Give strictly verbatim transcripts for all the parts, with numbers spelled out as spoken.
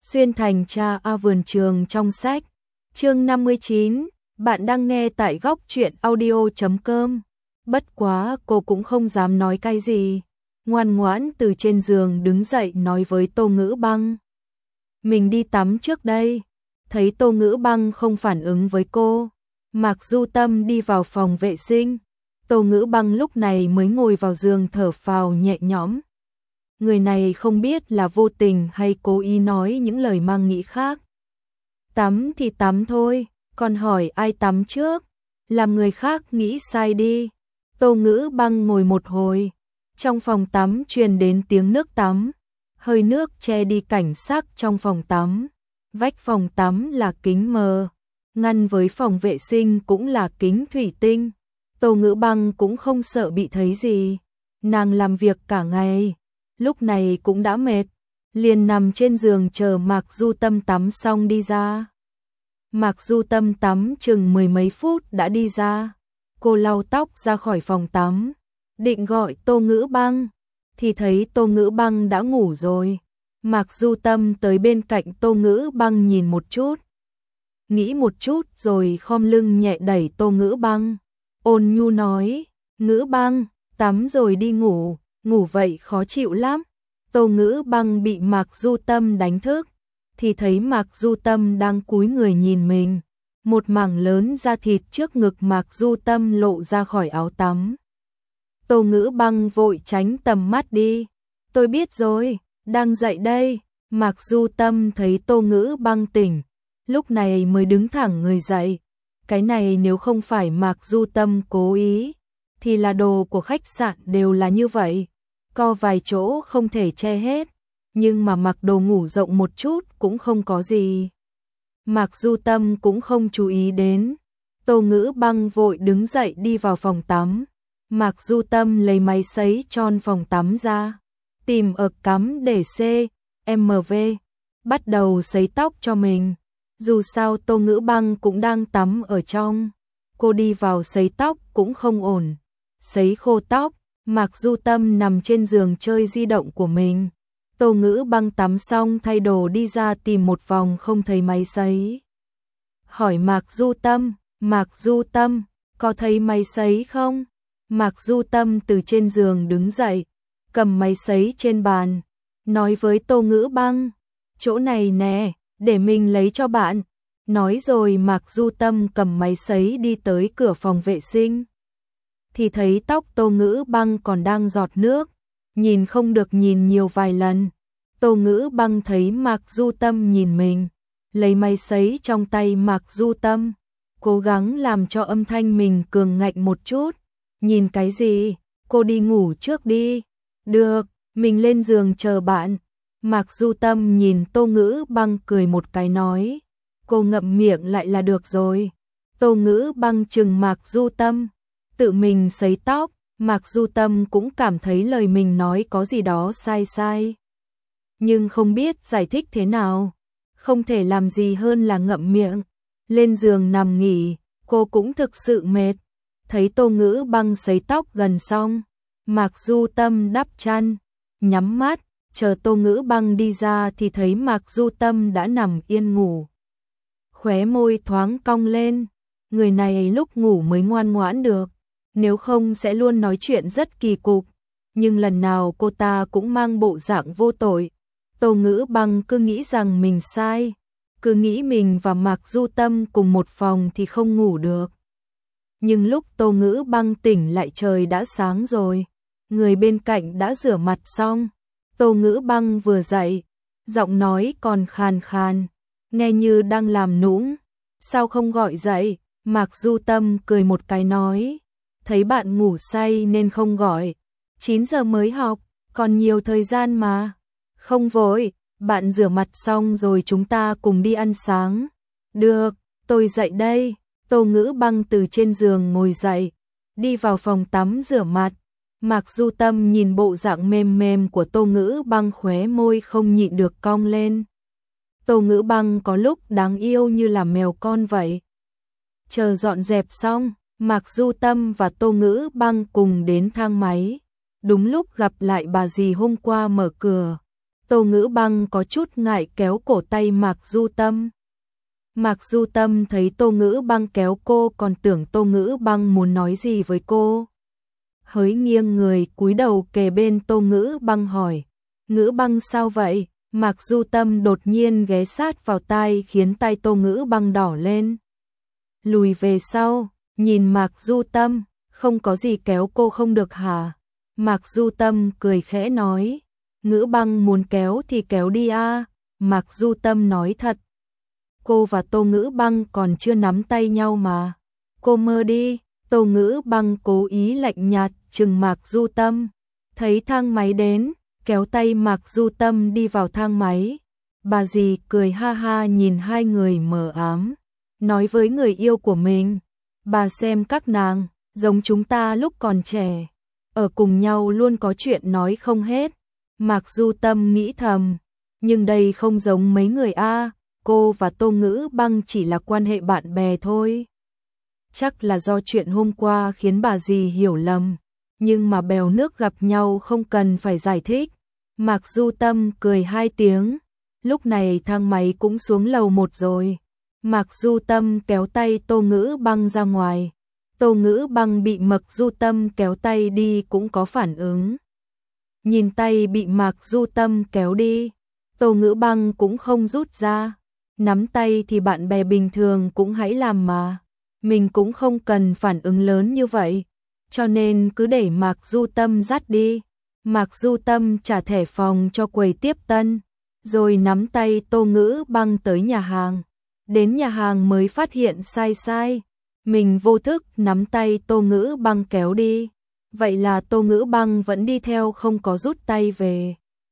Xuyên thành cha A vườn trường trong sách. Chương năm mươi chín, bạn đang nghe tại góc truyện audio chấm com. Bất quá cô cũng không dám nói cái gì, ngoan ngoãn từ trên giường đứng dậy nói với Tô Ngữ Băng. Mình đi tắm trước đây. Thấy Tô Ngữ Băng không phản ứng với cô, Mạc Du Tâm đi vào phòng vệ sinh. Tô Ngữ Băng lúc này mới ngồi vào giường thở phào nhẹ nhõm. Người này không biết là vô tình hay cố ý nói những lời mang nghĩ khác. Tắm thì tắm thôi, còn hỏi ai tắm trước, làm người khác nghĩ sai đi. Tô Ngữ Băng ngồi một hồi, trong phòng tắm truyền đến tiếng nước tắm, hơi nước che đi cảnh sắc trong phòng tắm. Vách phòng tắm là kính mờ, ngăn với phòng vệ sinh cũng là kính thủy tinh. Tô Ngữ Băng cũng không sợ bị thấy gì, nàng làm việc cả ngày, lúc này cũng đã mệt, liền nằm trên giường chờ Mạc Du Tâm tắm xong đi ra. Mạc Du Tâm tắm chừng mười mấy phút đã đi ra, cô lau tóc ra khỏi phòng tắm, định gọi Tô Ngữ Băng, thì thấy Tô Ngữ Băng đã ngủ rồi. Mạc Du Tâm tới bên cạnh Tô Ngữ Băng nhìn một chút, nghĩ một chút rồi khom lưng nhẹ đẩy Tô Ngữ Băng, ôn nhu nói, Ngữ Băng, tắm rồi đi ngủ, ngủ vậy khó chịu lắm. Tô Ngữ Băng bị Mạc Du Tâm đánh thức, thì thấy Mạc Du Tâm đang cúi người nhìn mình, một mảng lớn da thịt trước ngực Mạc Du Tâm lộ ra khỏi áo tắm. Tô Ngữ Băng vội tránh tầm mắt đi, tôi biết rồi, đang dậy đây. Mạc Du Tâm thấy Tô Ngữ Băng tỉnh, lúc này mới đứng thẳng người dậy. Cái này nếu không phải Mạc Du Tâm cố ý, thì là đồ của khách sạn đều là như vậy, co vài chỗ không thể che hết, nhưng mà mặc đồ ngủ rộng một chút cũng không có gì. Mạc Du Tâm cũng không chú ý đến. Tô Ngữ Băng vội đứng dậy đi vào phòng tắm. Mạc Du Tâm lấy máy sấy tròn phòng tắm ra, tìm ợt cắm để C, M V, bắt đầu sấy tóc cho mình. Dù sao Tô Ngữ Băng cũng đang tắm ở trong, cô đi vào sấy tóc cũng không ổn. Sấy khô tóc, Mạc Du Tâm nằm trên giường chơi di động của mình. Tô Ngữ Băng tắm xong thay đồ đi ra tìm một vòng không thấy máy sấy. Hỏi Mạc Du Tâm, Mạc Du Tâm, có thấy máy sấy không? Mạc Du Tâm từ trên giường đứng dậy, cầm máy sấy trên bàn, nói với Tô Ngữ Băng, chỗ này nè, để mình lấy cho bạn. Nói rồi Mạc Du Tâm cầm máy sấy đi tới cửa phòng vệ sinh, thì thấy tóc Tô Ngữ Băng còn đang giọt nước, nhìn không được nhìn nhiều vài lần. Tô Ngữ Băng thấy Mạc Du Tâm nhìn mình, lấy máy sấy trong tay Mạc Du Tâm, cố gắng làm cho âm thanh mình cường ngạnh một chút. Nhìn cái gì, cô đi ngủ trước đi. Được, mình lên giường chờ bạn. Mạc Du Tâm nhìn Tô Ngữ Băng cười một cái nói, cô ngậm miệng lại là được rồi. Tô Ngữ Băng chừng Mạc Du Tâm, tự mình sấy tóc. Mạc Du Tâm cũng cảm thấy lời mình nói có gì đó sai sai, nhưng không biết giải thích thế nào, không thể làm gì hơn là ngậm miệng. Lên giường nằm nghỉ, cô cũng thực sự mệt. Thấy Tô Ngữ Băng sấy tóc gần xong, Mạc Du Tâm đắp chăn, nhắm mắt, chờ Tô Ngữ Băng đi ra thì thấy Mạc Du Tâm đã nằm yên ngủ. Khóe môi thoáng cong lên, người này lúc ngủ mới ngoan ngoãn được, nếu không sẽ luôn nói chuyện rất kỳ cục, nhưng lần nào cô ta cũng mang bộ dạng vô tội. Tô Ngữ Băng cứ nghĩ rằng mình sai, cứ nghĩ mình và Mạc Du Tâm cùng một phòng thì không ngủ được. Nhưng lúc Tô Ngữ Băng tỉnh lại trời đã sáng rồi, người bên cạnh đã rửa mặt xong. Tô Ngữ Băng vừa dậy, giọng nói còn khàn khàn, nghe như đang làm nũng. Sao không gọi dậy? Mạc Du Tâm cười một cái nói, thấy bạn ngủ say nên không gọi, chín giờ mới học, còn nhiều thời gian mà. Không vội, bạn rửa mặt xong rồi chúng ta cùng đi ăn sáng. Được, tôi dậy đây. Tô Ngữ Băng từ trên giường ngồi dậy, đi vào phòng tắm rửa mặt. Mạc Du Tâm nhìn bộ dạng mềm mềm của Tô Ngữ Băng, khóe môi không nhịn được cong lên. Tô Ngữ Băng có lúc đáng yêu như là mèo con vậy. Chờ dọn dẹp xong, Mạc Du Tâm và Tô Ngữ Băng cùng đến thang máy. Đúng lúc gặp lại bà dì hôm qua mở cửa. Tô Ngữ Băng có chút ngại kéo cổ tay Mạc Du Tâm. Mạc Du Tâm thấy Tô Ngữ Băng kéo cô còn tưởng Tô Ngữ Băng muốn nói gì với cô. Hỡi nghiêng người cúi đầu kề bên Tô Ngữ Băng hỏi, Ngữ Băng sao vậy? Mạc Du Tâm đột nhiên ghé sát vào tai khiến tai Tô Ngữ Băng đỏ lên. Lùi về sau, nhìn Mạc Du Tâm, không có gì kéo cô không được hả? Mạc Du Tâm cười khẽ nói, Ngữ Băng muốn kéo thì kéo đi a. Mạc Du Tâm nói thật. Cô và Tô Ngữ Băng còn chưa nắm tay nhau mà. Cô mơ đi. Tô Ngữ Băng cố ý lạnh nhạt trừng Mạc Du Tâm. Thấy thang máy đến, kéo tay Mạc Du Tâm đi vào thang máy. Bà dì cười ha ha nhìn hai người mờ ám, nói với người yêu của mình, bà xem các nàng, giống chúng ta lúc còn trẻ, ở cùng nhau luôn có chuyện nói không hết. Mạc Du Tâm nghĩ thầm, nhưng đây không giống mấy người a, cô và Tô Ngữ Băng chỉ là quan hệ bạn bè thôi. Chắc là do chuyện hôm qua khiến bà dì hiểu lầm, nhưng mà bèo nước gặp nhau không cần phải giải thích. Mạc Du Tâm cười hai tiếng, lúc này thang máy cũng xuống lầu một rồi. Mạc Du Tâm kéo tay Tô Ngữ Băng ra ngoài. Tô Ngữ Băng bị Mạc Du Tâm kéo tay đi cũng có phản ứng. Nhìn tay bị Mạc Du Tâm kéo đi, Tô Ngữ Băng cũng không rút ra. Nắm tay thì bạn bè bình thường cũng hãy làm mà. Mình cũng không cần phản ứng lớn như vậy, cho nên cứ để Mạc Du Tâm dắt đi. Mạc Du Tâm trả thẻ phòng cho quầy tiếp tân, rồi nắm tay Tô Ngữ Băng tới nhà hàng. Đến nhà hàng mới phát hiện sai sai, mình vô thức nắm tay Tô Ngữ Băng kéo đi. Vậy là Tô Ngữ Băng vẫn đi theo không có rút tay về.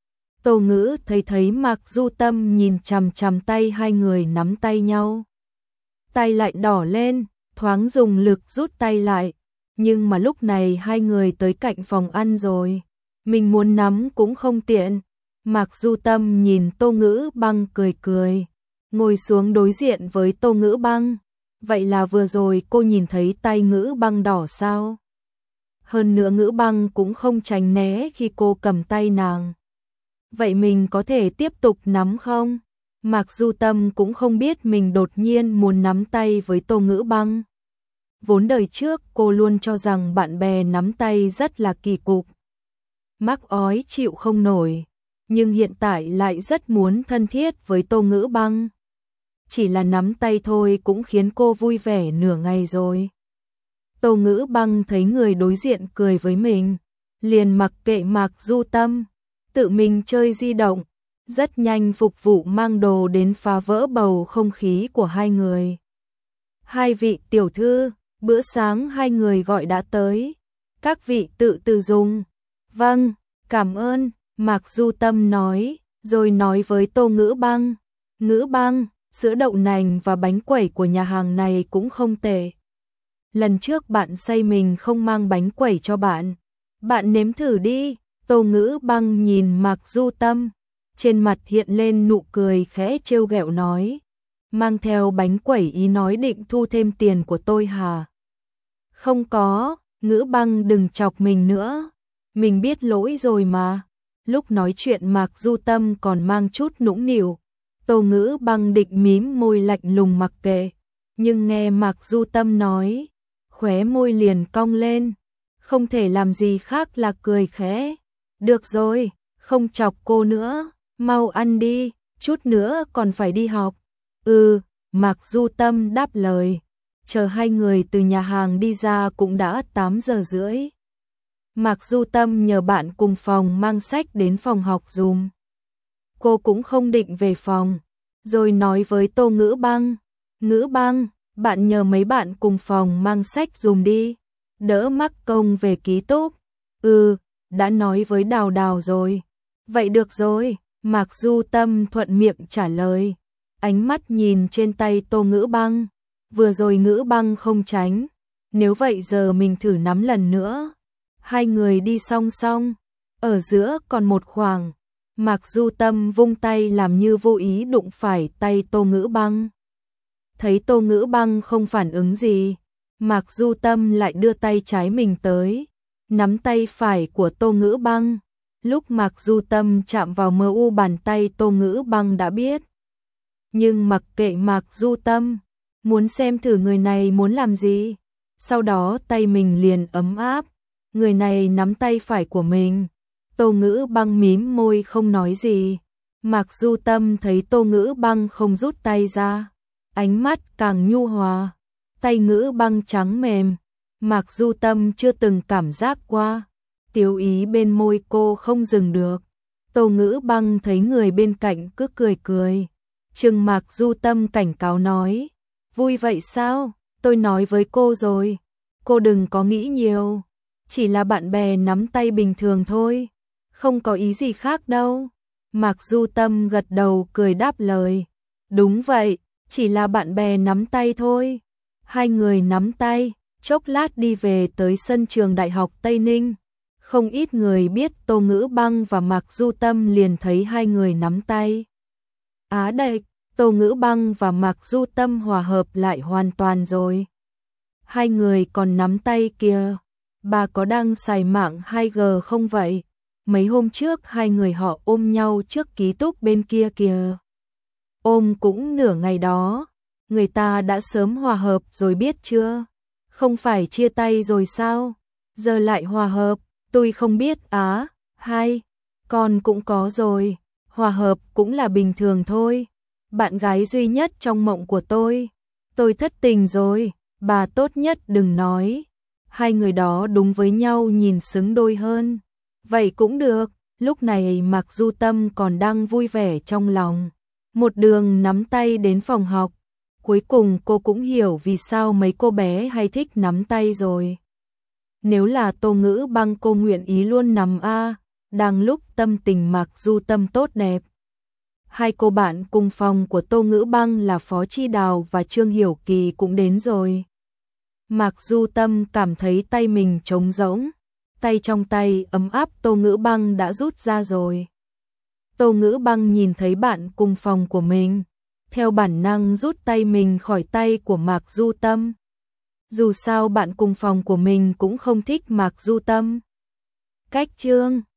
Tô Ngữ thấy thấy Mạc Du Tâm nhìn chằm chằm tay hai người nắm tay nhau. Tay lại đỏ lên, thoáng dùng lực rút tay lại. Nhưng mà lúc này hai người tới cạnh phòng ăn rồi, mình muốn nắm cũng không tiện. Mạc Du Tâm nhìn Tô Ngữ Băng cười cười, ngồi xuống đối diện với Tô Ngữ Băng. Vậy là vừa rồi cô nhìn thấy tay Ngữ Băng đỏ sao? Hơn nữa Ngữ Băng cũng không tránh né khi cô cầm tay nàng. Vậy mình có thể tiếp tục nắm không? Mạc Du Tâm cũng không biết mình đột nhiên muốn nắm tay với Tô Ngữ Băng. Vốn đời trước cô luôn cho rằng bạn bè nắm tay rất là kỳ cục, mắc ói chịu không nổi, nhưng hiện tại lại rất muốn thân thiết với Tô Ngữ Băng. Chỉ là nắm tay thôi cũng khiến cô vui vẻ nửa ngày rồi. Tô Ngữ Băng thấy người đối diện cười với mình, liền mặc kệ Mạc Du Tâm, tự mình chơi di động, rất nhanh phục vụ mang đồ đến phá vỡ bầu không khí của hai người. Hai vị tiểu thư, bữa sáng hai người gọi đã tới, các vị tự từ dùng. Vâng, cảm ơn, Mạc Du Tâm nói, rồi nói với Tô Ngữ Băng, Ngữ Băng, sữa đậu nành và bánh quẩy của nhà hàng này cũng không tệ. Lần trước bạn say mình không mang bánh quẩy cho bạn, bạn nếm thử đi. Tô Ngữ Băng nhìn Mạc Du Tâm, trên mặt hiện lên nụ cười khẽ trêu ghẹo nói, mang theo bánh quẩy ý nói định thu thêm tiền của tôi hả? Không có, Ngữ Băng đừng chọc mình nữa, mình biết lỗi rồi mà. Lúc nói chuyện Mạc Du Tâm còn mang chút nũng nịu, Tô Ngữ Băng định mím môi lạnh lùng mặc kệ, nhưng nghe Mạc Du Tâm nói, khóe môi liền cong lên, không thể làm gì khác là cười khẽ. Được rồi, không chọc cô nữa, mau ăn đi, chút nữa còn phải đi học. Ừ, Mạc Du Tâm đáp lời. Chờ hai người từ nhà hàng đi ra cũng đã tám giờ rưỡi. Mạc Du Tâm nhờ bạn cùng phòng mang sách đến phòng học dùm. Cô cũng không định về phòng, rồi nói với Tô Ngữ Băng, Ngữ Băng, bạn nhờ mấy bạn cùng phòng mang sách dùm đi, đỡ mắc công về ký túc. Ừ, đã nói với Đào Đào rồi. Vậy được rồi, Mạc Du Tâm thuận miệng trả lời, ánh mắt nhìn trên tay Tô Ngữ Băng. Vừa rồi Ngữ Băng không tránh, nếu vậy giờ mình thử nắm lần nữa. Hai người đi song song, ở giữa còn một khoảng. Mạc Du Tâm vung tay làm như vô ý đụng phải tay Tô Ngữ Băng. Thấy Tô Ngữ Băng không phản ứng gì, Mạc Du Tâm lại đưa tay trái mình tới, nắm tay phải của Tô Ngữ Băng, Lúc Mạc Du Tâm chạm vào mờ u bàn tay Tô Ngữ Băng đã biết. Nhưng mặc kệ Mạc Du Tâm, muốn xem thử người này muốn làm gì. Sau đó tay mình liền ấm áp, người này nắm tay phải của mình. Tô Ngữ Băng mím môi không nói gì. Mạc Du Tâm thấy Tô Ngữ Băng không rút tay ra, ánh mắt càng nhu hòa, tay Ngữ Băng trắng mềm. Mạc Du Tâm chưa từng cảm giác qua, tiêu ý bên môi cô không dừng được. Tô Ngữ Băng thấy người bên cạnh cứ cười cười, chừng Mạc Du Tâm cảnh cáo nói, vui vậy sao, tôi nói với cô rồi, cô đừng có nghĩ nhiều, chỉ là bạn bè nắm tay bình thường thôi, không có ý gì khác đâu. Mạc Du Tâm gật đầu cười đáp lời, đúng vậy, chỉ là bạn bè nắm tay thôi. Hai người nắm tay, chốc lát đi về tới sân trường Đại học Tây Ninh. Không ít người biết Tô Ngữ Băng và Mạc Du Tâm liền thấy hai người nắm tay. Á đệch, Tô Ngữ Băng và Mạc Du Tâm hòa hợp lại hoàn toàn rồi. Hai người còn nắm tay kìa, bà có đang xài mạng hai G không vậy? Mấy hôm trước hai người họ ôm nhau trước ký túc bên kia kìa. Ôm cũng nửa ngày đó, người ta đã sớm hòa hợp rồi biết chưa? Không phải chia tay rồi sao? Giờ lại hòa hợp, tôi không biết á. Hai, con cũng có rồi, hòa hợp cũng là bình thường thôi. Bạn gái duy nhất trong mộng của tôi. Tôi thất tình rồi, bà tốt nhất đừng nói. Hai người đó đúng với nhau nhìn xứng đôi hơn. Vậy cũng được, lúc này Mạc Du Tâm còn đang vui vẻ trong lòng. Một đường nắm tay đến phòng học. Cuối cùng cô cũng hiểu vì sao mấy cô bé hay thích nắm tay rồi. Nếu là Tô Ngữ Băng cô nguyện ý luôn nắm a, đang lúc tâm tình Mạc Du Tâm tốt đẹp. Hai cô bạn cùng phòng của Tô Ngữ Băng là Phó Chi Đào và Trương Hiểu Kỳ cũng đến rồi. Mạc Du Tâm cảm thấy tay mình trống rỗng, tay trong tay ấm áp Tô Ngữ Băng đã rút ra rồi. Tô Ngữ Băng nhìn thấy bạn cùng phòng của mình, theo bản năng rút tay mình khỏi tay của Mạc Du Tâm. Dù sao bạn cùng phòng của mình cũng không thích Mạc Du Tâm. Cách chương